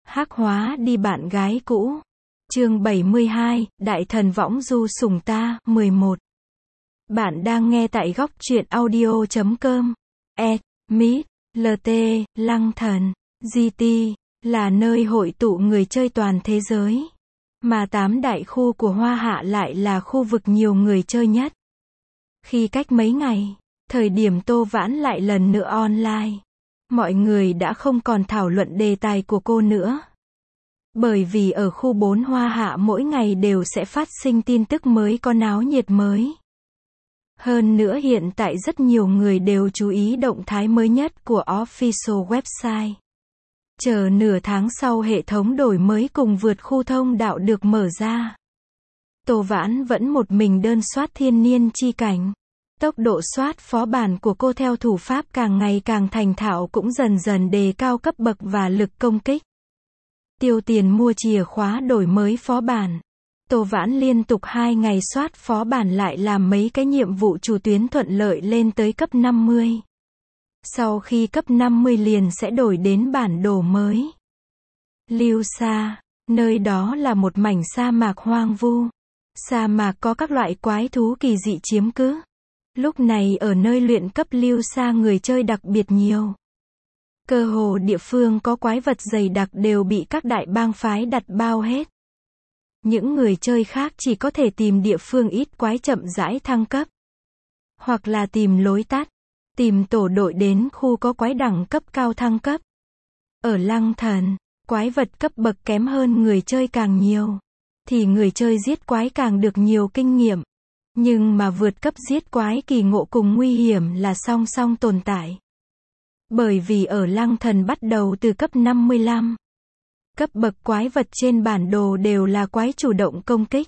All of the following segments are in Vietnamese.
Hắc hóa đi bạn gái cũ. Chương 72, Đại thần võng du sủng ta, 11. Bạn đang nghe tại góc truyện audio.com. Meet, LT, Lăng Thần, GT, là nơi hội tụ người chơi toàn thế giới. Mà 8 đại khu của Hoa Hạ lại là khu vực nhiều người chơi nhất. Khi cách mấy ngày, thời điểm Tô Vãn lại lần nữa online, mọi người đã không còn thảo luận đề tài của cô nữa. Bởi vì ở khu 4 Hoa Hạ mỗi ngày đều sẽ phát sinh tin tức mới có náo nhiệt mới. Hơn nữa hiện tại rất nhiều người đều chú ý động thái mới nhất của official website. Chờ nửa tháng sau hệ thống đổi mới cùng vượt khu thông đạo được mở ra. Tô Vãn vẫn một mình đơn soát thiên niên chi cảnh. Tốc độ soát phó bản của cô theo thủ pháp càng ngày càng thành thạo cũng dần dần đề cao cấp bậc và lực công kích. Tiêu tiền mua chìa khóa đổi mới phó bản. Tô Vãn liên tục 2 ngày soát phó bản lại làm mấy cái nhiệm vụ chủ tuyến thuận lợi lên tới cấp 50. Sau khi cấp 50 liền sẽ đổi đến bản đồ mới. Liêu Sa, nơi đó là một mảnh sa mạc hoang vu. Sa mạc có các loại quái thú kỳ dị chiếm cứ. Lúc này ở nơi luyện cấp Liêu Sa người chơi đặc biệt nhiều. Cơ hồ địa phương có quái vật dày đặc đều bị các đại bang phái đặt bao hết. Những người chơi khác chỉ có thể tìm địa phương ít quái chậm rãi thăng cấp. Hoặc là tìm lối tắt. Tìm tổ đội đến khu có quái đẳng cấp cao thăng cấp. Ở Lăng Thần, quái vật cấp bậc kém hơn người chơi càng nhiều. Thì người chơi giết quái càng được nhiều kinh nghiệm. Nhưng mà vượt cấp giết quái kỳ ngộ cùng nguy hiểm là song song tồn tại. Bởi vì ở Lăng Thần bắt đầu từ cấp 55. Cấp bậc quái vật trên bản đồ đều là quái chủ động công kích.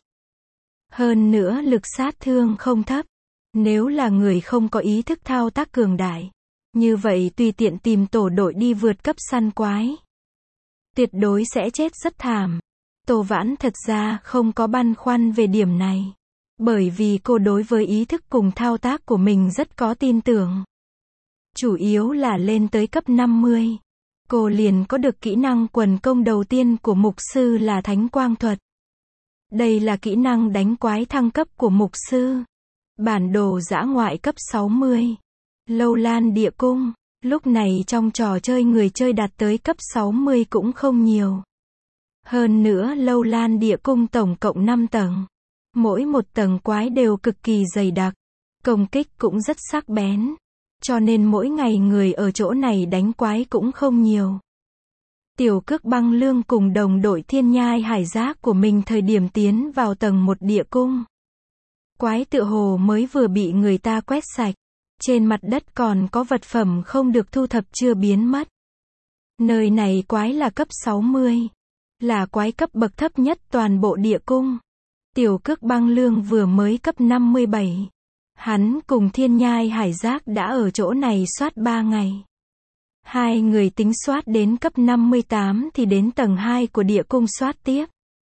Hơn nữa lực sát thương không thấp. Nếu là người không có ý thức thao tác cường đại, như vậy tùy tiện tìm tổ đội đi vượt cấp săn quái, tuyệt đối sẽ chết rất thảm. Tô Vãn thật ra không có băn khoăn về điểm này. Bởi vì cô đối với ý thức cùng thao tác của mình rất có tin tưởng. Chủ yếu là lên tới cấp 50. Cô liền có được kỹ năng quần công đầu tiên của mục sư là Thánh Quang Thuật. Đây là kỹ năng đánh quái thăng cấp của mục sư. Bản đồ dã ngoại cấp 60. Lâu Lan Địa Cung. Lúc này trong trò chơi người chơi đạt tới cấp 60 cũng không nhiều. Hơn nữa Lâu Lan Địa Cung tổng cộng 5 tầng. Mỗi một tầng quái đều cực kỳ dày đặc. Công kích cũng rất sắc bén. Cho nên mỗi ngày người ở chỗ này đánh quái cũng không nhiều. Tiểu Cước Băng Lương cùng đồng đội Thiên Nhai Hải Giác của mình thời điểm tiến vào tầng 1 địa cung. Quái tựa hồ mới vừa bị người ta quét sạch. Trên mặt đất còn có vật phẩm không được thu thập chưa biến mất. Nơi này quái là cấp 60. Là quái cấp bậc thấp nhất toàn bộ địa cung. Tiểu Cước Băng Lương vừa mới cấp 57. Hắn cùng Thiên Nhai Hải Giác đã ở chỗ này soát 3 ngày. Hai người tính soát đến cấp 58 thì đến tầng 2 của địa cung soát tiếp.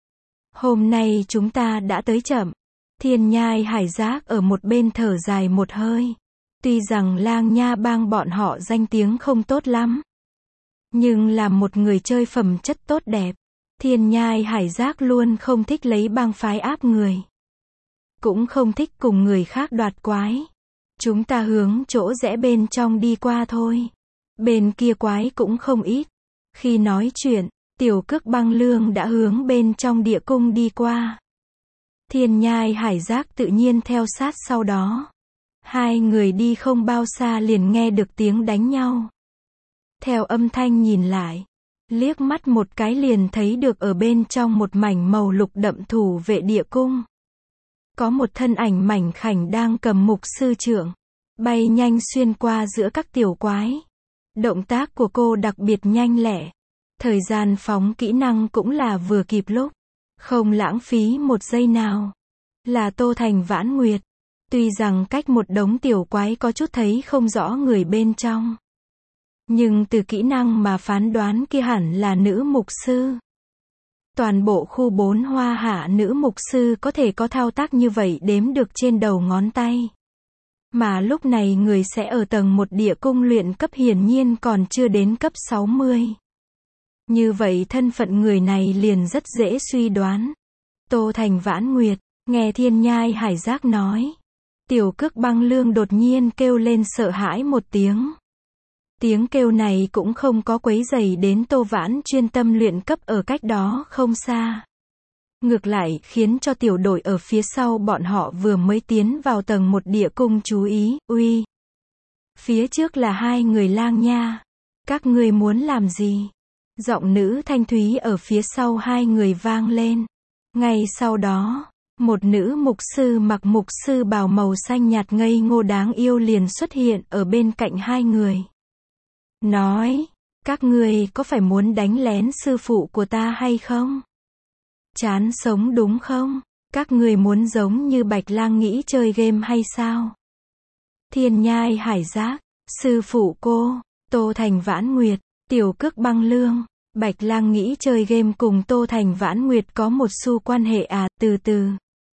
Hôm nay chúng ta đã tới chậm. Thiên Nhai Hải Giác ở một bên thở dài một hơi. Tuy rằng Lang Nha bang bọn họ danh tiếng không tốt lắm. Nhưng là một người chơi phẩm chất tốt đẹp. Thiên Nhai Hải Giác luôn không thích lấy bang phái áp người. Cũng không thích cùng người khác đoạt quái. Chúng ta hướng chỗ rẽ bên trong đi qua thôi. Bên kia quái cũng không ít. Khi nói chuyện, Tiểu Cước Băng Lương đã hướng bên trong địa cung đi qua. Thiên Nhai Hải Giác tự nhiên theo sát sau đó. Hai người đi không bao xa liền nghe được tiếng đánh nhau. Theo âm thanh nhìn lại, liếc mắt một cái liền thấy được ở bên trong một mảnh màu lục đậm thủ vệ địa cung. Có một thân ảnh mảnh khảnh đang cầm mục sư trượng, bay nhanh xuyên qua giữa các tiểu quái. Động tác của cô đặc biệt nhanh lẹ. Thời gian phóng kỹ năng cũng là vừa kịp lúc. Không lãng phí một giây nào. Là Tô Thành Vãn Nguyệt. Tuy rằng cách một đống tiểu quái có chút thấy không rõ người bên trong. Nhưng từ kỹ năng mà phán đoán kia hẳn là nữ mục sư. Toàn bộ khu 4 Hoa Hạ nữ mục sư có thể có thao tác như vậy đếm được trên đầu ngón tay. Mà lúc này người sẽ ở tầng 1 địa cung luyện cấp hiển nhiên còn chưa đến cấp 60. Như vậy thân phận người này liền rất dễ suy đoán. Tô Thành Vãn Nguyệt, nghe Thiên Nhai Hải Giác nói. Tiểu Cước Băng Lương đột nhiên kêu lên sợ hãi một tiếng. Tiếng kêu này cũng không có quấy rầy đến Tô Vãn chuyên tâm luyện cấp ở cách đó không xa. Ngược lại, khiến cho tiểu đội ở phía sau bọn họ vừa mới tiến vào tầng 1 địa cung chú ý, uy. Phía trước là 2 người lang nha. Các ngươi muốn làm gì? Giọng nữ thanh thúy ở phía sau 2 người vang lên. Ngay sau đó, một nữ mục sư mặc mục sư bào màu xanh nhạt ngây ngô đáng yêu liền xuất hiện ở bên cạnh 2 người. Nói, các ngươi có phải muốn đánh lén sư phụ của ta hay không? Chán sống đúng không? Các ngươi muốn giống như Bạch Lang nghĩ chơi game hay sao? Thiên Nhai Hải Giác, sư phụ cô, Tô Thành Vãn Nguyệt, Tiểu Cước Băng Lương, Bạch Lang nghĩ chơi game cùng Tô Thành Vãn Nguyệt có một xu quan hệ à, từ từ.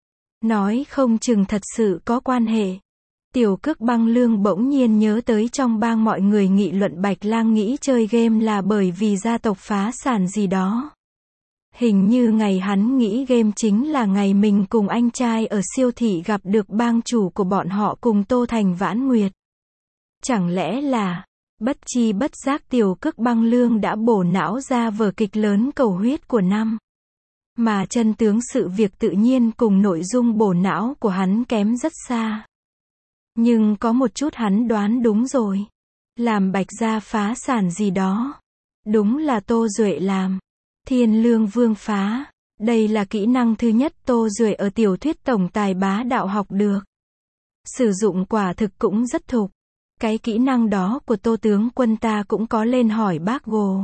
Nói không chừng thật sự có quan hệ. Tiểu Cước Băng Lương bỗng nhiên nhớ tới trong bang mọi người nghị luận Bạch Lang nghĩ chơi game là bởi vì gia tộc phá sản gì đó. Hình như ngày hắn nghĩ game chính là ngày mình cùng anh trai ở siêu thị gặp được bang chủ của bọn họ cùng Tô Thành Vãn Nguyệt. Chẳng lẽ là, bất chi bất giác Tiểu Cước Băng Lương đã bổ não ra vở kịch lớn cầu huyết của năm. Mà chân tướng sự việc tự nhiên cùng nội dung bổ não của hắn kém rất xa. Nhưng có một chút hắn đoán đúng rồi. Làm Bạch gia phá sản gì đó. Đúng là Tô Duệ làm. Thiên Lương Vương phá. Đây là kỹ năng thứ nhất Tô Duệ ở tiểu thuyết tổng tài bá đạo học được. Sử dụng quả thực cũng rất thục. Cái kỹ năng đó của Tô tướng quân ta cũng có lên hỏi bác Gồ.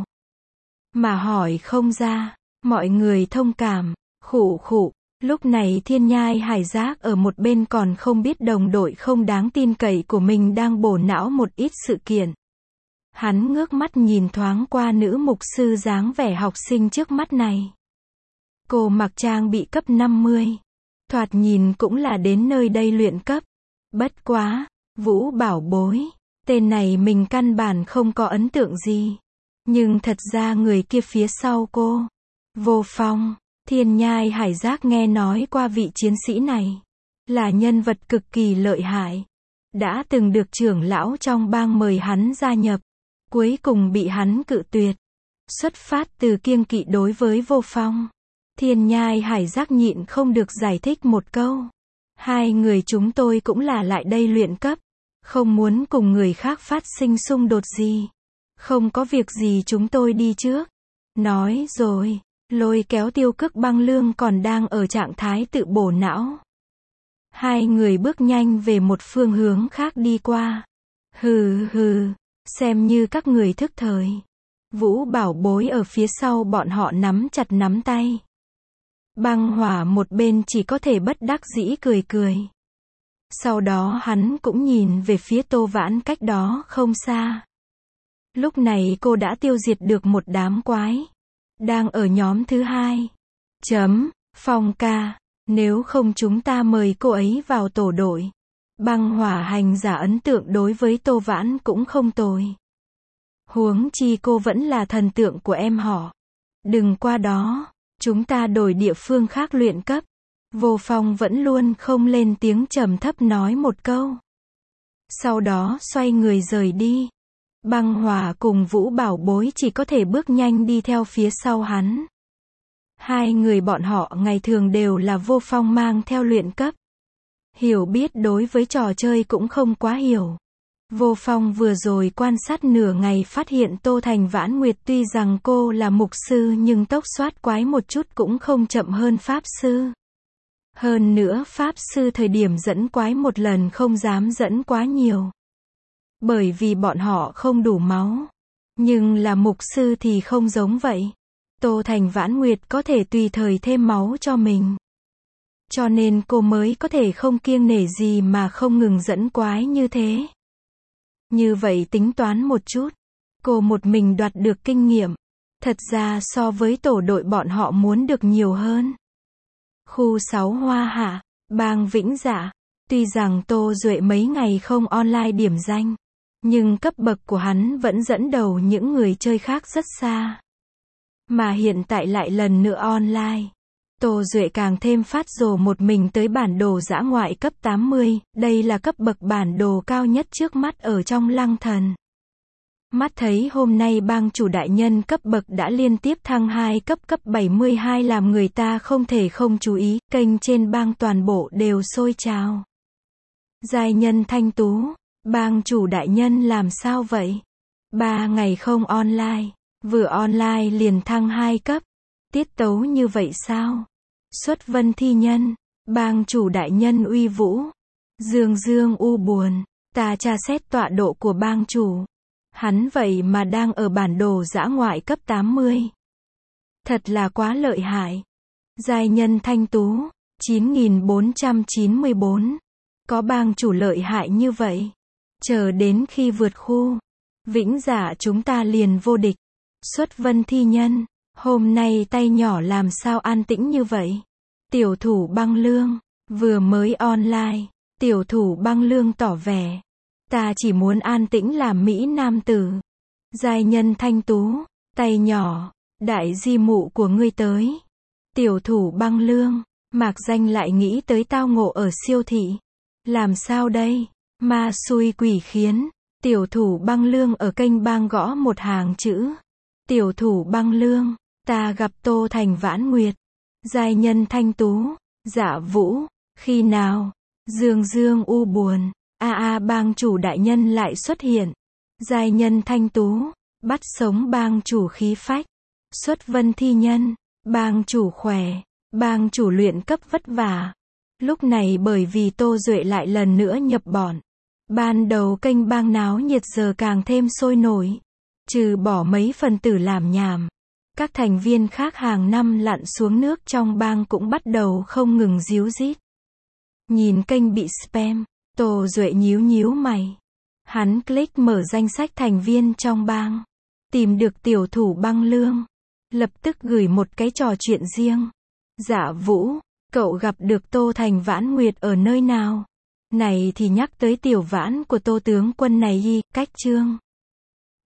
Mà hỏi không ra. Mọi người thông cảm. Khụ khụ. Lúc này Thiên Nhai Hải Giác ở một bên còn không biết đồng đội không đáng tin cậy của mình đang bổ não một ít sự kiện. Hắn ngước mắt nhìn thoáng qua nữ mục sư dáng vẻ học sinh trước mắt này. Cô mặc trang bị cấp 50. Thoạt nhìn cũng là đến nơi đây luyện cấp. Bất quá, Vũ Bảo Bối. Tên này mình căn bản không có ấn tượng gì. Nhưng thật ra người kia phía sau cô. Vô Phong. Thiên Nhai Hải Giác nghe nói qua vị chiến sĩ này. Là nhân vật cực kỳ lợi hại. Đã từng được trưởng lão trong bang mời hắn gia nhập. Cuối cùng bị hắn cự tuyệt. Xuất phát từ kiêng kỵ đối với Vô Phong. Thiên Nhai Hải Giác nhịn không được giải thích một câu. 2 người chúng tôi cũng là lại đây luyện cấp. Không muốn cùng người khác phát sinh xung đột gì. Không có việc gì chúng tôi đi trước. Nói rồi. Lôi kéo Tiểu Cước Băng Lương còn đang ở trạng thái tự bổ não. 2 người bước nhanh về một phương hướng khác đi qua. Hừ hừ, xem như các người thức thời. Vũ Bảo Bối ở phía sau bọn họ nắm chặt nắm tay. Băng Hỏa một bên chỉ có thể bất đắc dĩ cười cười. Sau đó hắn cũng nhìn về phía Tô Vãn cách đó không xa. Lúc này cô đã tiêu diệt được một đám quái. Đang ở nhóm thứ 2. Phong ca, nếu không chúng ta mời cô ấy vào tổ đội. Băng Hỏa hành giả ấn tượng đối với Tô Vãn cũng không tồi. Huống chi cô vẫn là thần tượng của em họ. Đừng qua đó, chúng ta đổi địa phương khác luyện cấp. Vô Phong vẫn luôn không lên tiếng trầm thấp nói một câu. Sau đó xoay người rời đi. Băng Hỏa cùng Vũ Bảo Bối chỉ có thể bước nhanh đi theo phía sau hắn. 2 người bọn họ ngày thường đều là Vô Phong mang theo luyện cấp. Hiểu biết đối với trò chơi cũng không quá hiểu. Vô Phong vừa rồi quan sát nửa ngày phát hiện Tô Thành Vãn Nguyệt tuy rằng cô là mục sư nhưng tốc soát quái một chút cũng không chậm hơn pháp sư. Hơn nữa pháp sư thời điểm dẫn quái một lần không dám dẫn quá nhiều. Bởi vì bọn họ không đủ máu. Nhưng là mục sư thì không giống vậy. Tô Thành Vãn Nguyệt có thể tùy thời thêm máu cho mình. Cho nên cô mới có thể không kiêng nể gì mà không ngừng dẫn quái như thế. Như vậy tính toán một chút. Cô một mình đoạt được kinh nghiệm. Thật ra so với tổ đội bọn họ muốn được nhiều hơn. Khu 6 Hoa Hạ, bang Vĩnh Dạ. Tuy rằng Tô Duệ mấy ngày không online điểm danh. Nhưng cấp bậc của hắn vẫn dẫn đầu những người chơi khác rất xa. Mà hiện tại lại lần nữa online. Tô Duệ càng thêm phát rồ một mình tới bản đồ dã ngoại cấp 80, đây là cấp bậc bản đồ cao nhất trước mắt ở trong Lăng Thần. Mắt thấy hôm nay bang chủ đại nhân cấp bậc đã liên tiếp thăng 2 cấp 72 làm người ta không thể không chú ý, kênh trên bang toàn bộ đều sôi trào. Giai nhân Thanh Tú, bang chủ đại nhân làm sao vậy? 3 ngày không online, vừa online liền thăng 2 cấp. Tiết tấu như vậy sao? Xuất vân thi nhân, bang chủ đại nhân uy vũ. Dương Dương u buồn, ta tra xét tọa độ của bang chủ. Hắn vậy mà đang ở bản đồ dã ngoại cấp 80. Thật là quá lợi hại. Giai nhân Thanh Tú, 9494. Có bang chủ lợi hại như vậy. Chờ đến khi vượt khu Vĩnh Dạ chúng ta liền vô địch. Xuất vân thi nhân, hôm nay tay nhỏ làm sao an tĩnh như vậy? Tiểu thủ băng lương, vừa mới online, tiểu thủ băng lương tỏ vẻ. Ta chỉ muốn an tĩnh làm mỹ nam tử. Giai nhân Thanh Tú, tay nhỏ, đại di mụ của ngươi tới. Tiểu thủ băng lương, mạc danh lại nghĩ tới tao ngộ ở siêu thị. Làm sao đây? Ma xui quỷ khiến. Tiểu thủ băng lương ở kênh bang gõ một hàng chữ. Tiểu thủ băng lương, ta gặp Tô Thành Vãn Nguyệt. Giai nhân Thanh Tú, Dạ Vũ, khi nào? Dương Dương u buồn, bang chủ đại nhân lại xuất hiện. Giai nhân Thanh Tú, bắt sống bang chủ khí phách. Xuất vân thi nhân, bang chủ khỏe, bang chủ luyện cấp vất vả. Lúc này bởi vì Tô Duệ lại lần nữa nhập bọn. Ban đầu kênh bang náo nhiệt giờ càng thêm sôi nổi. Trừ bỏ mấy phần tử làm nhảm. Các thành viên khác hàng năm lặn xuống nước trong bang cũng bắt đầu không ngừng díu dít. Nhìn kênh bị spam, Tô Duệ nhíu nhíu mày. Hắn click mở danh sách thành viên trong bang. Tìm được tiểu thủ băng lương. Lập tức gửi một cái trò chuyện riêng. Dạ Vũ, cậu gặp được Tô Thành Vãn Nguyệt ở nơi nào? Này thì nhắc tới tiểu vãn của Tô tướng quân này cách chương.